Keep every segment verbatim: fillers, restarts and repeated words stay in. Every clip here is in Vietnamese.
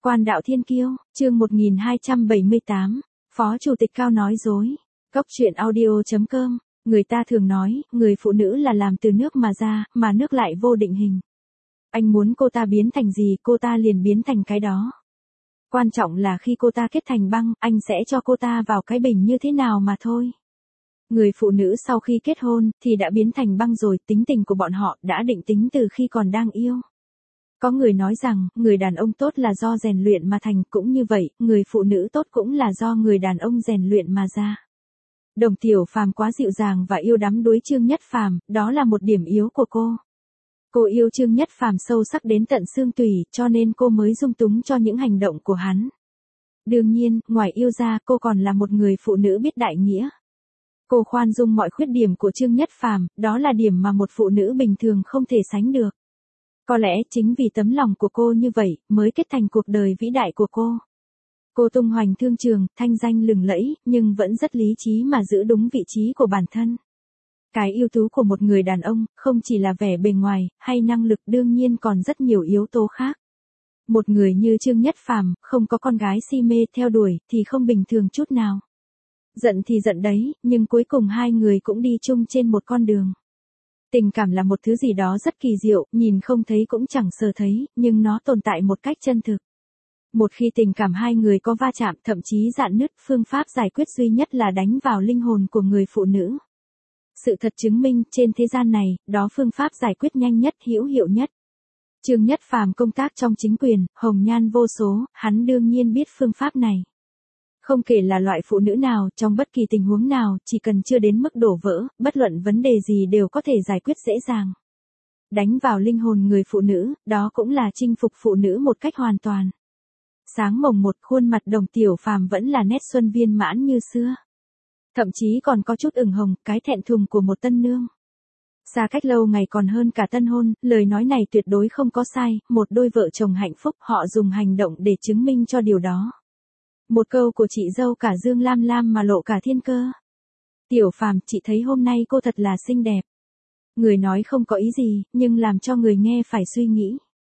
Quan đạo thiên kiêu, chương một nghìn hai trăm bảy mươi tám, Phó Chủ tịch Cao nói dối. Cốc truyện audio.com, người ta thường nói, người phụ nữ là làm từ nước mà ra, mà nước lại vô định hình. Anh muốn cô ta biến thành gì, cô ta liền biến thành cái đó. Quan trọng là khi cô ta kết thành băng, anh sẽ cho cô ta vào cái bình như thế nào mà thôi. Người phụ nữ sau khi kết hôn, thì đã biến thành băng rồi, tính tình của bọn họ đã định tính từ khi còn đang yêu. Có người nói rằng, người đàn ông tốt là do rèn luyện mà thành, cũng như vậy, người phụ nữ tốt cũng là do người đàn ông rèn luyện mà ra. Đồng Tiểu Phàm quá dịu dàng và yêu đắm đuối Trương Nhất Phàm, đó là một điểm yếu của cô. Cô yêu Trương Nhất Phàm sâu sắc đến tận xương tủy, cho nên cô mới dung túng cho những hành động của hắn. Đương nhiên, ngoài yêu ra, cô còn là một người phụ nữ biết đại nghĩa. Cô khoan dung mọi khuyết điểm của Trương Nhất Phàm, đó là điểm mà một phụ nữ bình thường không thể sánh được. Có lẽ chính vì tấm lòng của cô như vậy, mới kết thành cuộc đời vĩ đại của cô. Cô tung hoành thương trường, thanh danh lừng lẫy, nhưng vẫn rất lý trí mà giữ đúng vị trí của bản thân. Cái ưu tú của một người đàn ông, không chỉ là vẻ bề ngoài, hay năng lực, đương nhiên còn rất nhiều yếu tố khác. Một người như Trương Nhất Phàm, không có con gái si mê theo đuổi, thì không bình thường chút nào. Giận thì giận đấy, nhưng cuối cùng hai người cũng đi chung trên một con đường. Tình cảm là một thứ gì đó rất kỳ diệu, nhìn không thấy cũng chẳng sờ thấy, nhưng nó tồn tại một cách chân thực. Một khi tình cảm hai người có va chạm, thậm chí rạn nứt, phương pháp giải quyết duy nhất là đánh vào linh hồn của người phụ nữ. Sự thật chứng minh, trên thế gian này, đó phương pháp giải quyết nhanh nhất, hữu hiệu nhất. Trương Nhất Phàm công tác trong chính quyền, hồng nhan vô số, hắn đương nhiên biết phương pháp này. Không kể là loại phụ nữ nào, trong bất kỳ tình huống nào, chỉ cần chưa đến mức đổ vỡ, bất luận vấn đề gì đều có thể giải quyết dễ dàng. Đánh vào linh hồn người phụ nữ, đó cũng là chinh phục phụ nữ một cách hoàn toàn. Sáng mồng một, khuôn mặt Đồng Tiểu Phàm vẫn là nét xuân viên mãn như xưa. Thậm chí còn có chút ửng hồng, cái thẹn thùng của một tân nương. Xa cách lâu ngày còn hơn cả tân hôn, lời nói này tuyệt đối không có sai, một đôi vợ chồng hạnh phúc, họ dùng hành động để chứng minh cho điều đó. Một câu của chị dâu cả Dương Lam Lam mà lộ cả thiên cơ. Tiểu Phàm, chị thấy hôm nay cô thật là xinh đẹp. Người nói không có ý gì, nhưng làm cho người nghe phải suy nghĩ.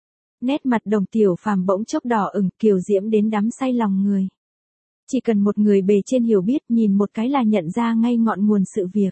Nét mặt Đồng Tiểu Phàm bỗng chốc đỏ ửng, kiều diễm đến đắm say lòng người. Chỉ cần một người bề trên hiểu biết, nhìn một cái là nhận ra ngay ngọn nguồn sự việc.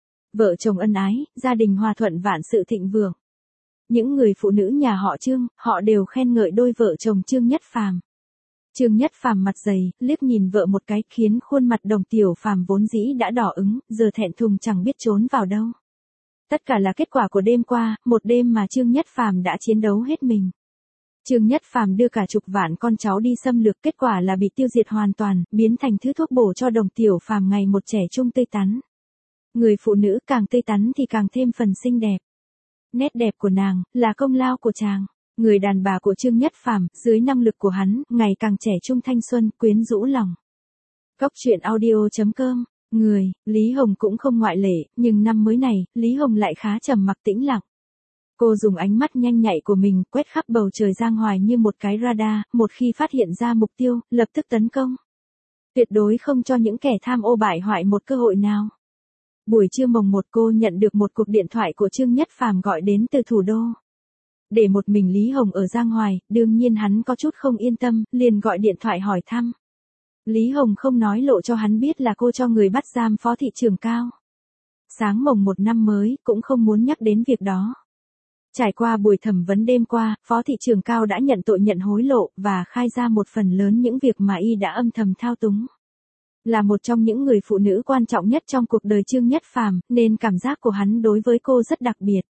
Vợ chồng ân ái, gia đình hòa thuận, vạn sự thịnh vượng. Những người phụ nữ nhà họ Trương, họ đều khen ngợi đôi vợ chồng Trương Nhất Phàm. Trương Nhất Phàm mặt dày, liếc nhìn vợ một cái, khiến khuôn mặt Đồng Tiểu Phàm vốn dĩ đã đỏ ửng, giờ thẹn thùng chẳng biết trốn vào đâu. Tất cả là kết quả của đêm qua, một đêm mà Trương Nhất Phàm đã chiến đấu hết mình. Trương Nhất Phàm đưa cả chục vạn con cháu đi xâm lược, kết quả là bị tiêu diệt hoàn toàn, biến thành thứ thuốc bổ cho Đồng Tiểu Phàm ngày một trẻ trung tươi tắn. Người phụ nữ càng tươi tắn thì càng thêm phần xinh đẹp. Nét đẹp của nàng là công lao của chàng. Người đàn bà của Trương Nhất Phàm, dưới năng lực của hắn, ngày càng trẻ trung thanh xuân, quyến rũ lòng. Cốc truyện audio.com, người, Lý Hồng cũng không ngoại lệ, nhưng năm mới này, Lý Hồng lại khá trầm mặc tĩnh lặng. Cô dùng ánh mắt nhanh nhạy của mình, quét khắp bầu trời Giang Hoài như một cái radar, một khi phát hiện ra mục tiêu, lập tức tấn công. Tuyệt đối không cho những kẻ tham ô bại hoại một cơ hội nào. Buổi trưa mồng một, cô nhận được một cuộc điện thoại của Trương Nhất Phàm gọi đến từ thủ đô. Để một mình Lý Hồng ở Giang Hoài, đương nhiên hắn có chút không yên tâm, liền gọi điện thoại hỏi thăm. Lý Hồng không nói lộ cho hắn biết là cô cho người bắt giam Phó Thị trưởng Cao. Sáng mồng một năm mới, cũng không muốn nhắc đến việc đó. Trải qua buổi thẩm vấn đêm qua, Phó Thị trưởng Cao đã nhận tội nhận hối lộ, và khai ra một phần lớn những việc mà y đã âm thầm thao túng. Là một trong những người phụ nữ quan trọng nhất trong cuộc đời Trương Nhất Phàm, nên cảm giác của hắn đối với cô rất đặc biệt.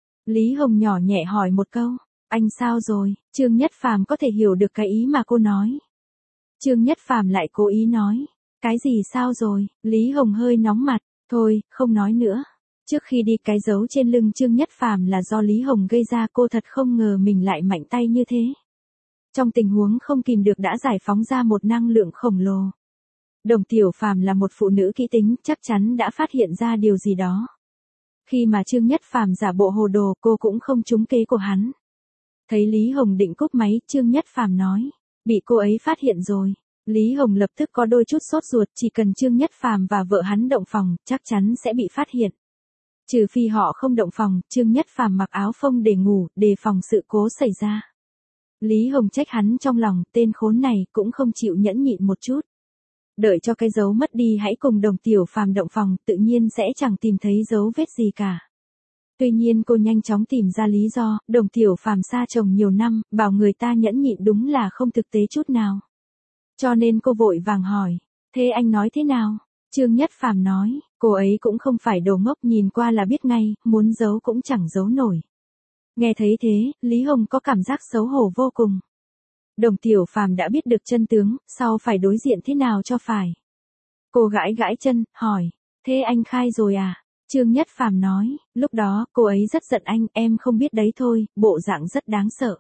Lý Hồng nhỏ nhẹ hỏi một câu, anh sao rồi? Trương Nhất Phàm có thể hiểu được cái ý mà cô nói. Trương Nhất Phàm lại cố ý nói, cái gì sao rồi? Lý Hồng hơi nóng mặt, thôi, không nói nữa. Trước khi đi, cái dấu trên lưng Trương Nhất Phàm là do Lý Hồng gây ra, cô thật không ngờ mình lại mạnh tay như thế. Trong tình huống không kìm được đã giải phóng ra một năng lượng khổng lồ. Đồng Tiểu Phàm là một phụ nữ kỹ tính, chắc chắn đã phát hiện ra điều gì đó. Khi mà Trương Nhất Phàm giả bộ hồ đồ, cô cũng không trúng kế của hắn. Thấy Lý Hồng định cúp máy, Trương Nhất Phàm nói, bị cô ấy phát hiện rồi. Lý Hồng lập tức có đôi chút sốt ruột, chỉ cần Trương Nhất Phàm và vợ hắn động phòng, chắc chắn sẽ bị phát hiện. Trừ phi họ không động phòng, Trương Nhất Phàm mặc áo phông để ngủ, đề phòng sự cố xảy ra. Lý Hồng trách hắn trong lòng, tên khốn này cũng không chịu nhẫn nhịn một chút. Đợi cho cái dấu mất đi hãy cùng Đồng Tiểu Phàm động phòng, tự nhiên sẽ chẳng tìm thấy dấu vết gì cả. Tuy nhiên cô nhanh chóng tìm ra lý do, Đồng Tiểu Phàm xa chồng nhiều năm, bảo người ta nhẫn nhịn đúng là không thực tế chút nào. Cho nên cô vội vàng hỏi, thế anh nói thế nào? Trương Nhất Phàm nói, cô ấy cũng không phải đồ ngốc, nhìn qua là biết ngay, muốn giấu cũng chẳng giấu nổi. Nghe thấy thế, Lý Hồng có cảm giác xấu hổ vô cùng. Đồng Tiểu Phàm đã biết được chân tướng, sau phải đối diện thế nào cho phải. Cô gãi gãi chân, hỏi, thế anh khai rồi à? Trương Nhất Phàm nói, lúc đó, cô ấy rất giận anh, em không biết đấy thôi, bộ dạng rất đáng sợ.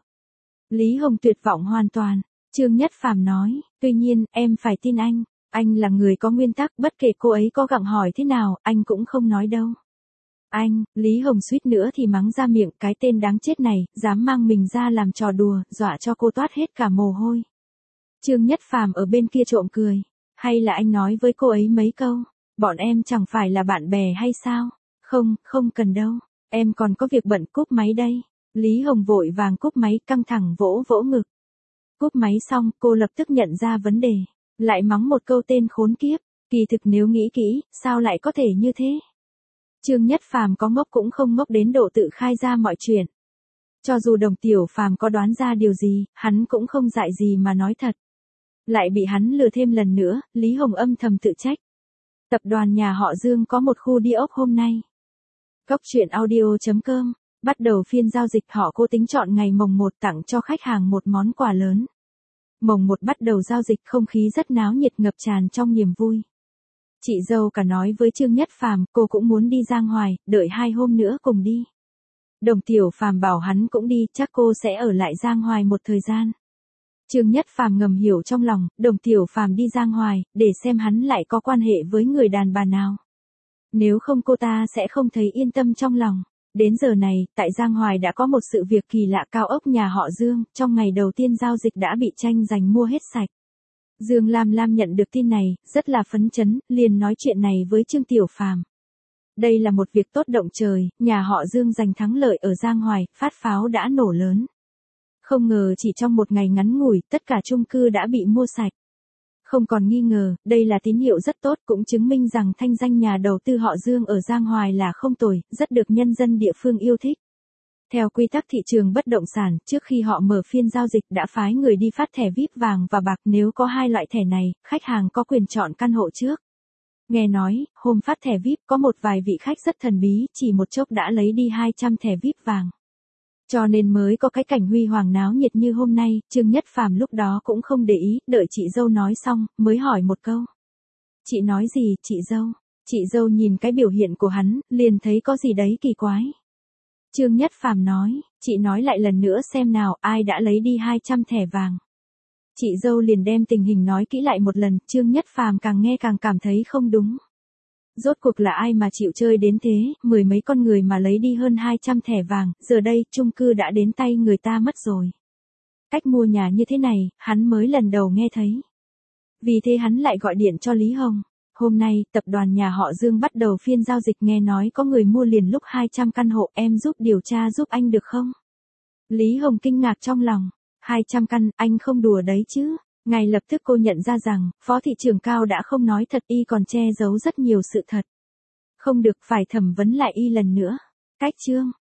Lý Hồng tuyệt vọng hoàn toàn. Trương Nhất Phàm nói, tuy nhiên, em phải tin anh. Anh là người có nguyên tắc, bất kể cô ấy có gặng hỏi thế nào, anh cũng không nói đâu. Anh, Lý Hồng suýt nữa thì mắng ra miệng, cái tên đáng chết này, dám mang mình ra làm trò đùa, dọa cho cô toát hết cả mồ hôi. Trương Nhất Phàm ở bên kia trộm cười. Hay là anh nói với cô ấy mấy câu, bọn em chẳng phải là bạn bè hay sao? Không, không cần đâu, em còn có việc bận, cúp máy đây. Lý Hồng vội vàng cúp máy, căng thẳng vỗ vỗ ngực. Cúp máy xong, cô lập tức nhận ra vấn đề. Lại mắng một câu tên khốn kiếp, kỳ thực nếu nghĩ kỹ, sao lại có thể như thế? Trương Nhất Phàm có ngốc cũng không ngốc đến độ tự khai ra mọi chuyện. Cho dù Đồng Tiểu Phàm có đoán ra điều gì, hắn cũng không dại gì mà nói thật. Lại bị hắn lừa thêm lần nữa, Lý Hồng âm thầm tự trách. Tập đoàn nhà họ Dương có một khu đi ốc hôm nay. Cốc truyện audio chấm com, bắt đầu phiên giao dịch, họ cố tính chọn ngày mồng một tặng cho khách hàng một món quà lớn. Mồng một bắt đầu giao dịch, không khí rất náo nhiệt, ngập tràn trong niềm vui. Chị dâu cả nói với Trương Nhất Phàm, cô cũng muốn đi Giang Hoài, đợi hai hôm nữa cùng đi. Đồng Tiểu Phàm bảo hắn cũng đi, chắc cô sẽ ở lại Giang Hoài một thời gian. Trương Nhất Phàm ngầm hiểu trong lòng, Đồng Tiểu Phàm đi Giang Hoài, để xem hắn lại có quan hệ với người đàn bà nào. Nếu không cô ta sẽ không thấy yên tâm trong lòng. Đến giờ này, tại Giang Hoài đã có một sự việc kỳ lạ, cao ốc nhà họ Dương, trong ngày đầu tiên giao dịch đã bị tranh giành mua hết sạch. Dương Lam Lam nhận được tin này, rất là phấn chấn, liền nói chuyện này với Trương Tiểu Phàm. Đây là một việc tốt động trời, nhà họ Dương giành thắng lợi ở Giang Hoài, phát pháo đã nổ lớn. Không ngờ chỉ trong một ngày ngắn ngủi, tất cả chung cư đã bị mua sạch. Không còn nghi ngờ, đây là tín hiệu rất tốt, cũng chứng minh rằng thanh danh nhà đầu tư họ Dương ở Giang Hoài là không tồi, rất được nhân dân địa phương yêu thích. Theo quy tắc thị trường bất động sản, trước khi họ mở phiên giao dịch đã phái người đi phát thẻ vi ai pi vàng và bạc, nếu có hai loại thẻ này, khách hàng có quyền chọn căn hộ trước. Nghe nói, hôm phát thẻ vi ai pi, có một vài vị khách rất thần bí, chỉ một chốc đã lấy đi hai trăm thẻ vi ai pi vàng. Cho nên mới có cái cảnh huy hoàng náo nhiệt như hôm nay. Trương Nhất Phàm lúc đó cũng không để ý, đợi chị dâu nói xong, mới hỏi một câu. Chị nói gì, chị dâu? Chị dâu nhìn cái biểu hiện của hắn, liền thấy có gì đấy kỳ quái. Trương Nhất Phàm nói, chị nói lại lần nữa xem nào, ai đã lấy đi hai trăm thẻ vàng. Chị dâu liền đem tình hình nói kỹ lại một lần, Trương Nhất Phàm càng nghe càng cảm thấy không đúng. Rốt cuộc là ai mà chịu chơi đến thế, mười mấy con người mà lấy đi hơn hai trăm thẻ vàng, giờ đây, chung cư đã đến tay người ta mất rồi. Cách mua nhà như thế này, hắn mới lần đầu nghe thấy. Vì thế hắn lại gọi điện cho Lý Hồng. Hôm nay, tập đoàn nhà họ Dương bắt đầu phiên giao dịch, nghe nói có người mua liền lúc hai trăm căn hộ, em giúp điều tra giúp anh được không? Lý Hồng kinh ngạc trong lòng. hai trăm căn, anh không đùa đấy chứ? Ngay lập tức cô nhận ra rằng, Phó thị trưởng Cao đã không nói thật, y còn che giấu rất nhiều sự thật. Không được, phải thẩm vấn lại y lần nữa. Cách chương